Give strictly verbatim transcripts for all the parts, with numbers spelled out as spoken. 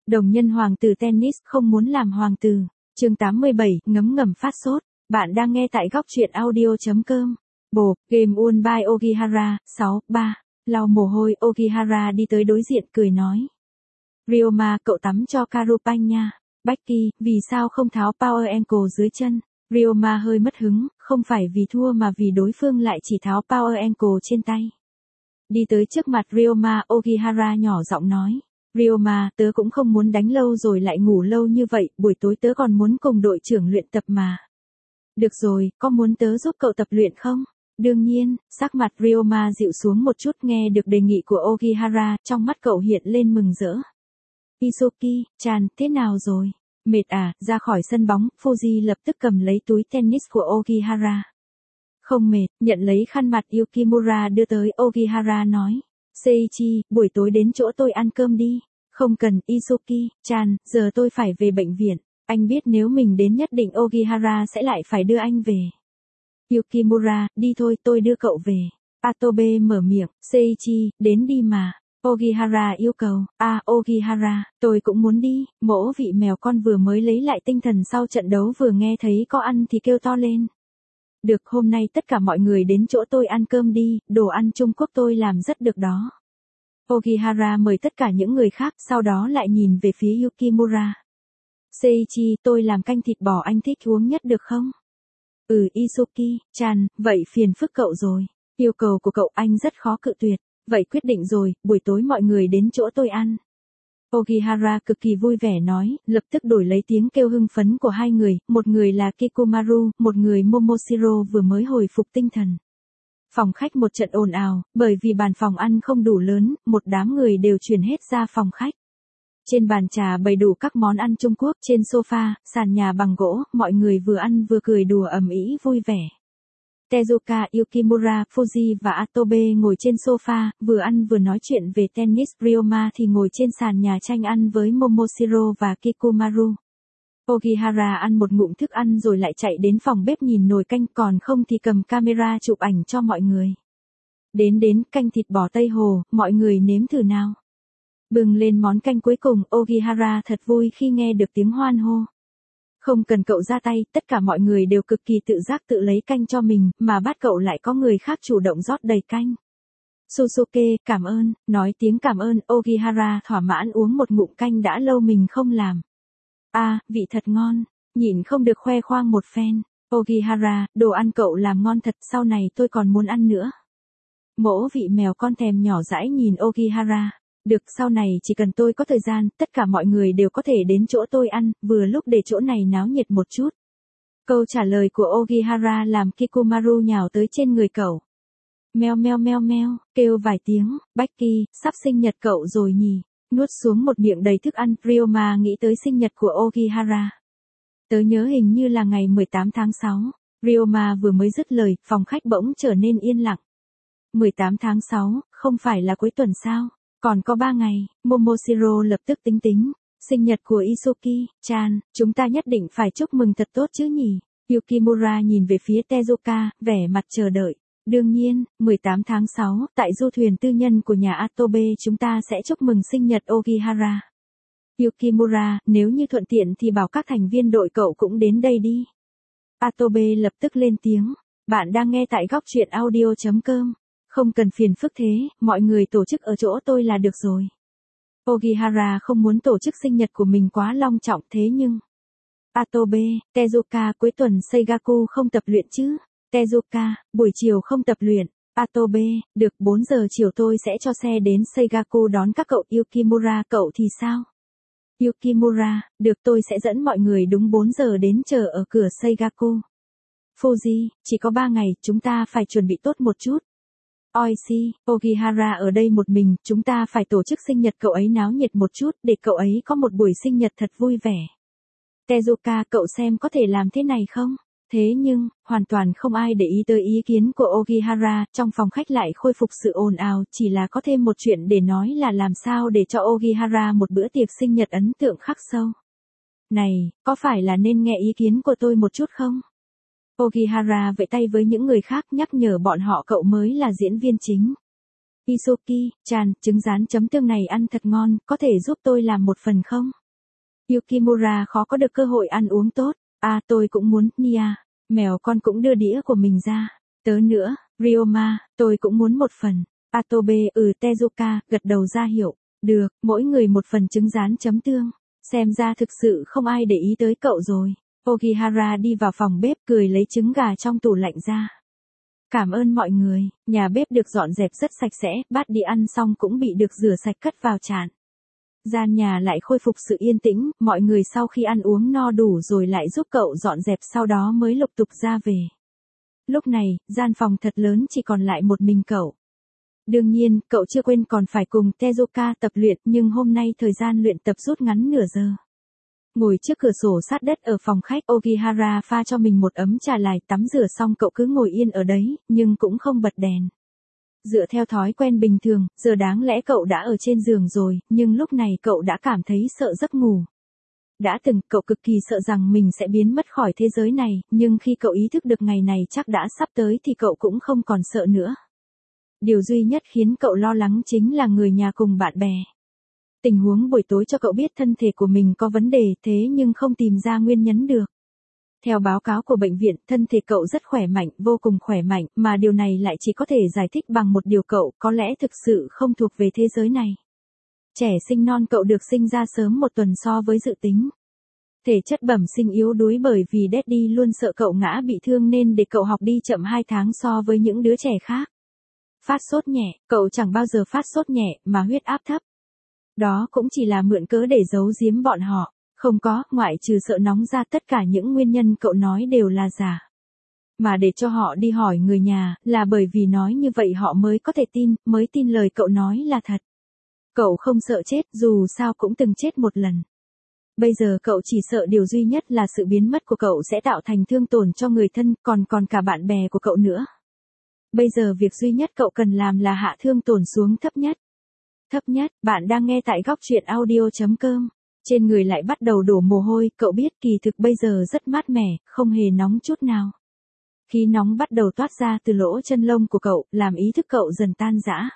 Đồng nhân hoàng tử tennis không muốn làm hoàng tử. Chương tám mươi bảy, ngấm ngầm phát sốt. Bạn đang nghe tại góc truyện audio chấm com. Bồ, game won by Ogihara, sáu, ba. Lau mồ hôi, Ogihara đi tới đối diện cười nói. Ryoma, cậu tắm cho Karupanh nha. Becky, vì sao không tháo power ankle dưới chân? Ryoma hơi mất hứng, không phải vì thua mà vì đối phương lại chỉ tháo power ankle trên tay. Đi tới trước mặt Ryoma, Ogihara nhỏ giọng nói. Ryoma, tớ cũng không muốn đánh lâu rồi lại ngủ lâu như vậy, buổi tối tớ còn muốn cùng đội trưởng luyện tập mà. Được rồi, có muốn tớ giúp cậu tập luyện không? Đương nhiên, sắc mặt Ryoma dịu xuống một chút nghe được đề nghị của Ogihara, trong mắt cậu hiện lên mừng rỡ. Izuki-chan, thế nào rồi? Mệt à? Ra khỏi sân bóng, Fuji lập tức cầm lấy túi tennis của Ogihara. Không mệt, nhận lấy khăn mặt Yukimura đưa tới, Ogihara nói. Seiichi, buổi tối đến chỗ tôi ăn cơm đi. Không cần, Izuki-chan, giờ tôi phải về bệnh viện. Anh biết nếu mình đến nhất định Ogihara sẽ lại phải đưa anh về. Yukimura, đi thôi, tôi đưa cậu về. Atobe mở miệng, Seiichi, đến đi mà. Ogihara yêu cầu, à Ogihara, tôi cũng muốn đi. Mỗ vị mèo con vừa mới lấy lại tinh thần sau trận đấu vừa nghe thấy có ăn thì kêu to lên. Được, hôm nay tất cả mọi người đến chỗ tôi ăn cơm đi, đồ ăn Trung Quốc tôi làm rất được đó. Ogihara mời tất cả những người khác, sau đó lại nhìn về phía Yukimura. Seiichi, tôi làm canh thịt bò anh thích uống nhất được không? Ừ, Izuki-chan, vậy phiền phức cậu rồi. Yêu cầu của cậu anh rất khó cự tuyệt. Vậy quyết định rồi, buổi tối mọi người đến chỗ tôi ăn. Ogihara cực kỳ vui vẻ nói, lập tức đổi lấy tiếng kêu hưng phấn của hai người, một người là Kikumaru, một người Momoshiro vừa mới hồi phục tinh thần. Phòng khách một trận ồn ào, bởi vì bàn phòng ăn không đủ lớn, một đám người đều chuyển hết ra phòng khách. Trên bàn trà bày đủ các món ăn Trung Quốc, trên sofa, sàn nhà bằng gỗ, mọi người vừa ăn vừa cười đùa ầm ĩ vui vẻ. Tezuka, Yukimura, Fuji và Atobe ngồi trên sofa, vừa ăn vừa nói chuyện về tennis. Ryoma thì ngồi trên sàn nhà tranh ăn với Momoshiro và Kikumaru. Ogihara ăn một ngụm thức ăn rồi lại chạy đến phòng bếp nhìn nồi canh, còn không thì cầm camera chụp ảnh cho mọi người. Đến đến, canh thịt bò Tây Hồ, mọi người nếm thử nào. Bừng lên món canh cuối cùng, Ogihara thật vui khi nghe được tiếng hoan hô. Không cần cậu ra tay, tất cả mọi người đều cực kỳ tự giác tự lấy canh cho mình, mà bát cậu lại có người khác chủ động rót đầy canh. Susuke, cảm ơn, nói tiếng cảm ơn, Ogihara thỏa mãn uống một ngụm canh đã lâu mình không làm. À, vị thật ngon, nhịn không được khoe khoang một phen. Ogihara, đồ ăn cậu làm ngon thật, sau này tôi còn muốn ăn nữa. Mỗ vị mèo con thèm nhỏ dãi nhìn Ogihara. Được, sau này chỉ cần tôi có thời gian, tất cả mọi người đều có thể đến chỗ tôi ăn, vừa lúc để chỗ này náo nhiệt một chút. Câu trả lời của Ogihara làm Kikumaru nhào tới trên người cậu. Meo meo meo meo, kêu vài tiếng, Becky, sắp sinh nhật cậu rồi nhỉ. Nuốt xuống một miệng đầy thức ăn, Ryoma nghĩ tới sinh nhật của Ogihara. Tớ nhớ hình như là ngày mười tám tháng sáu. Ryoma vừa mới dứt lời, phòng khách bỗng trở nên yên lặng. mười tám tháng sáu, không phải là cuối tuần sao? Còn có ba ngày, Momoshiro lập tức tính tính. Sinh nhật của Izuki-chan, chúng ta nhất định phải chúc mừng thật tốt chứ nhỉ? Yukimura nhìn về phía Tezuka, vẻ mặt chờ đợi. Đương nhiên, mười tám tháng sáu, tại du thuyền tư nhân của nhà Atobe chúng ta sẽ chúc mừng sinh nhật Ogihara. Yukimura, nếu như thuận tiện thì bảo các thành viên đội cậu cũng đến đây đi. Atobe lập tức lên tiếng. Bạn đang nghe tại góc truyện audio chấm com. Không cần phiền phức thế, mọi người tổ chức ở chỗ tôi là được rồi. Ogihara không muốn tổ chức sinh nhật của mình quá long trọng thế nhưng... Atobe, Tezuka, cuối tuần Seigaku không tập luyện chứ? Tezuka, buổi chiều không tập luyện. Atobe, được, bốn giờ chiều tôi sẽ cho xe đến Seigaku đón các cậu. Yukimura, cậu thì sao? Yukimura, được, tôi sẽ dẫn mọi người đúng bốn giờ đến chờ ở cửa Seigaku. Fuji, chỉ có ba ngày, chúng ta phải chuẩn bị tốt một chút. Oishi, Ogihara ở đây một mình, chúng ta phải tổ chức sinh nhật cậu ấy náo nhiệt một chút, để cậu ấy có một buổi sinh nhật thật vui vẻ. Tezuka, cậu xem có thể làm thế này không? Thế nhưng, hoàn toàn không ai để ý tới ý kiến của Ogihara, trong phòng khách lại khôi phục sự ồn ào, chỉ là có thêm một chuyện để nói là làm sao để cho Ogihara một bữa tiệc sinh nhật ấn tượng khắc sâu. Này, có phải là nên nghe ý kiến của tôi một chút không? Ogihara vẫy tay với những người khác nhắc nhở bọn họ cậu mới là diễn viên chính. Izuki, chan, trứng rán chấm tương này ăn thật ngon, có thể giúp tôi làm một phần không? Yukimura khó có được cơ hội ăn uống tốt. À tôi cũng muốn, Nia. Mèo con cũng đưa đĩa của mình ra. Tớ nữa, Ryoma, tôi cũng muốn một phần. Atobe, ừ Tezuka, gật đầu ra hiệu. Được, mỗi người một phần trứng rán chấm tương. Xem ra thực sự không ai để ý tới cậu rồi. Ogihara đi vào phòng bếp cười lấy trứng gà trong tủ lạnh ra. Cảm ơn mọi người, nhà bếp được dọn dẹp rất sạch sẽ, bát đi ăn xong cũng bị được rửa sạch cất vào chạn. Gian nhà lại khôi phục sự yên tĩnh, mọi người sau khi ăn uống no đủ rồi lại giúp cậu dọn dẹp sau đó mới lục tục ra về. Lúc này, gian phòng thật lớn chỉ còn lại một mình cậu. Đương nhiên, cậu chưa quên còn phải cùng Tezuka tập luyện nhưng hôm nay thời gian luyện tập rút ngắn nửa giờ. Ngồi trước cửa sổ sát đất ở phòng khách, Ogihara pha cho mình một ấm trà lại tắm rửa xong cậu cứ ngồi yên ở đấy, nhưng cũng không bật đèn. Dựa theo thói quen bình thường, giờ đáng lẽ cậu đã ở trên giường rồi, nhưng lúc này cậu đã cảm thấy sợ giấc ngủ. Đã từng, cậu cực kỳ sợ rằng mình sẽ biến mất khỏi thế giới này, nhưng khi cậu ý thức được ngày này chắc đã sắp tới thì cậu cũng không còn sợ nữa. Điều duy nhất khiến cậu lo lắng chính là người nhà cùng bạn bè. Tình huống buổi tối cho cậu biết thân thể của mình có vấn đề thế nhưng không tìm ra nguyên nhân được. Theo báo cáo của bệnh viện, thân thể cậu rất khỏe mạnh, vô cùng khỏe mạnh, mà điều này lại chỉ có thể giải thích bằng một điều cậu có lẽ thực sự không thuộc về thế giới này. Trẻ sinh non cậu được sinh ra sớm một tuần so với dự tính. Thể chất bẩm sinh yếu đuối bởi vì Daddy luôn sợ cậu ngã bị thương nên để cậu học đi chậm hai tháng so với những đứa trẻ khác. Phát sốt nhẹ, cậu chẳng bao giờ phát sốt nhẹ mà huyết áp thấp. Đó cũng chỉ là mượn cớ để giấu giếm bọn họ. Không có, ngoại trừ sợ nóng ra tất cả những nguyên nhân cậu nói đều là giả. Mà để cho họ đi hỏi người nhà, là bởi vì nói như vậy họ mới có thể tin, mới tin lời cậu nói là thật. Cậu không sợ chết, dù sao cũng từng chết một lần. Bây giờ cậu chỉ sợ điều duy nhất là sự biến mất của cậu sẽ tạo thành thương tổn cho người thân, còn còn cả bạn bè của cậu nữa. Bây giờ việc duy nhất cậu cần làm là hạ thương tổn xuống thấp nhất. Thấp nhất, bạn đang nghe tại góc truyện audio chấm com. Trên người lại bắt đầu đổ mồ hôi, cậu biết kỳ thực bây giờ rất mát mẻ, không hề nóng chút nào. Khí nóng bắt đầu toát ra từ lỗ chân lông của cậu, làm ý thức cậu dần tan rã.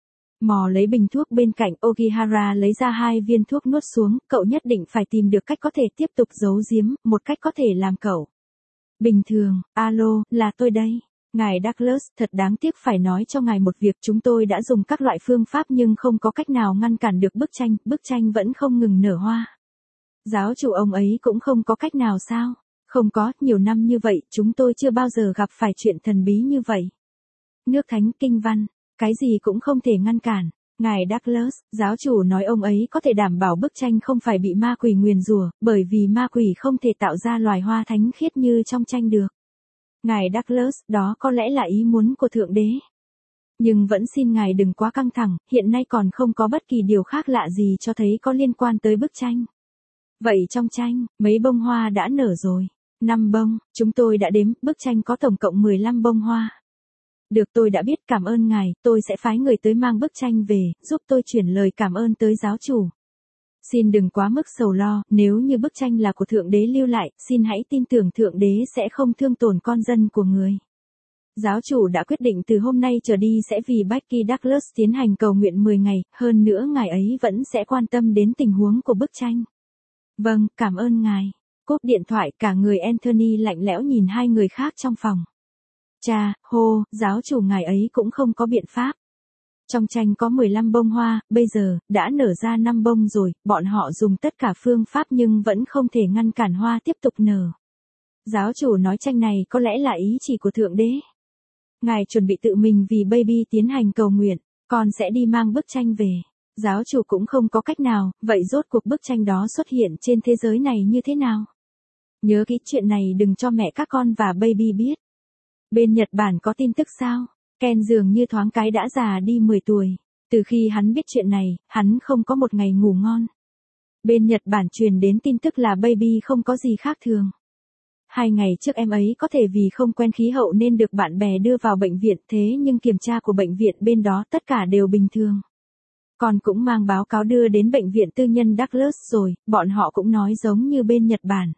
Mò lấy bình thuốc bên cạnh, Ogihara lấy ra hai viên thuốc nuốt xuống, cậu nhất định phải tìm được cách có thể tiếp tục giấu giếm, một cách có thể làm cậu. Bình thường, alo, là tôi đây. Ngài Douglas, thật đáng tiếc phải nói cho ngài một việc, chúng tôi đã dùng các loại phương pháp nhưng không có cách nào ngăn cản được bức tranh, bức tranh vẫn không ngừng nở hoa. Giáo chủ ông ấy cũng không có cách nào sao? Không có, nhiều năm như vậy, chúng tôi chưa bao giờ gặp phải chuyện thần bí như vậy. Nước thánh kinh văn, cái gì cũng không thể ngăn cản. Ngài Douglas, giáo chủ nói ông ấy có thể đảm bảo bức tranh không phải bị ma quỷ nguyền rủa, bởi vì ma quỷ không thể tạo ra loài hoa thánh khiết như trong tranh được. Ngài Douglas, đó có lẽ là ý muốn của Thượng Đế. Nhưng vẫn xin ngài đừng quá căng thẳng, hiện nay còn không có bất kỳ điều khác lạ gì cho thấy có liên quan tới bức tranh. Vậy trong tranh, mấy bông hoa đã nở rồi. năm bông, chúng tôi đã đếm, bức tranh có tổng cộng mười lăm bông hoa. Được, tôi đã biết, cảm ơn ngài, tôi sẽ phái người tới mang bức tranh về, giúp tôi chuyển lời cảm ơn tới giáo chủ. Xin đừng quá mức sầu lo, nếu như bức tranh là của Thượng Đế lưu lại, xin hãy tin tưởng Thượng Đế sẽ không thương tổn con dân của người. Giáo chủ đã quyết định từ hôm nay trở đi sẽ vì Becky Douglas tiến hành cầu nguyện mười ngày, hơn nữa ngài ấy vẫn sẽ quan tâm đến tình huống của bức tranh. Vâng, cảm ơn ngài. Cúp điện thoại, cả người Anthony lạnh lẽo nhìn hai người khác trong phòng. Cha, hô, giáo chủ ngài ấy cũng không có biện pháp. Trong tranh có mười lăm bông hoa, bây giờ, đã nở ra năm bông rồi, bọn họ dùng tất cả phương pháp nhưng vẫn không thể ngăn cản hoa tiếp tục nở. Giáo chủ nói tranh này có lẽ là ý chỉ của Thượng Đế. Ngài chuẩn bị tự mình vì baby tiến hành cầu nguyện, con sẽ đi mang bức tranh về. Giáo chủ cũng không có cách nào, vậy rốt cuộc bức tranh đó xuất hiện trên thế giới này như thế nào? Nhớ kỹ chuyện này đừng cho mẹ các con và baby biết. Bên Nhật Bản có tin tức sao? Ken dường như thoáng cái đã già đi mười tuổi. Từ khi hắn biết chuyện này, hắn không có một ngày ngủ ngon. Bên Nhật Bản truyền đến tin tức là baby không có gì khác thường. Hai ngày trước em ấy có thể vì không quen khí hậu nên được bạn bè đưa vào bệnh viện, thế nhưng kiểm tra của bệnh viện bên đó tất cả đều bình thường. Con cũng mang báo cáo đưa đến bệnh viện tư nhân Douglas rồi, bọn họ cũng nói giống như bên Nhật Bản.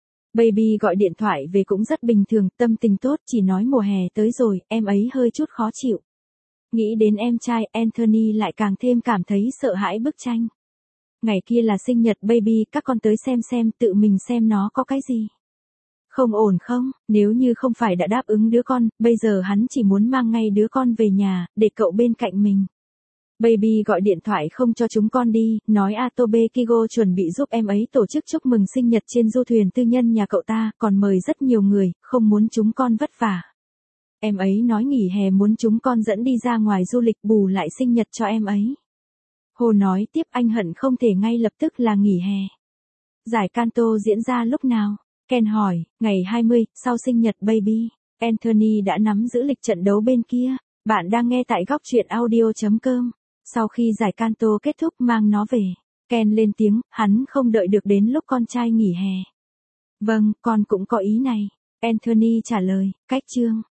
Baby gọi điện thoại về cũng rất bình thường, tâm tình tốt, chỉ nói mùa hè tới rồi, em ấy hơi chút khó chịu. Nghĩ đến em trai, Anthony lại càng thêm cảm thấy sợ hãi bức tranh. Ngày kia là sinh nhật baby, các con tới xem xem, tự mình xem nó có cái gì. Không ổn không, nếu như không phải đã đáp ứng đứa con, bây giờ hắn chỉ muốn mang ngay đứa con về nhà, để cậu bên cạnh mình. Baby gọi điện thoại không cho chúng con đi, nói Atobe Kigo chuẩn bị giúp em ấy tổ chức chúc mừng sinh nhật trên du thuyền tư nhân nhà cậu ta, còn mời rất nhiều người, không muốn chúng con vất vả. Em ấy nói nghỉ hè muốn chúng con dẫn đi ra ngoài du lịch bù lại sinh nhật cho em ấy. Hồ nói tiếp anh hận không thể ngay lập tức là nghỉ hè. Giải Kanto diễn ra lúc nào? Ken hỏi, ngày hai mươi, sau sinh nhật baby. Anthony đã nắm giữ lịch trận đấu bên kia. Bạn đang nghe tại góc truyện audio chấm com. Sau khi giải Kanto kết thúc mang nó về. Ken lên tiếng, hắn không đợi được đến lúc con trai nghỉ hè. Vâng, con cũng có ý này. Anthony trả lời, cách chương.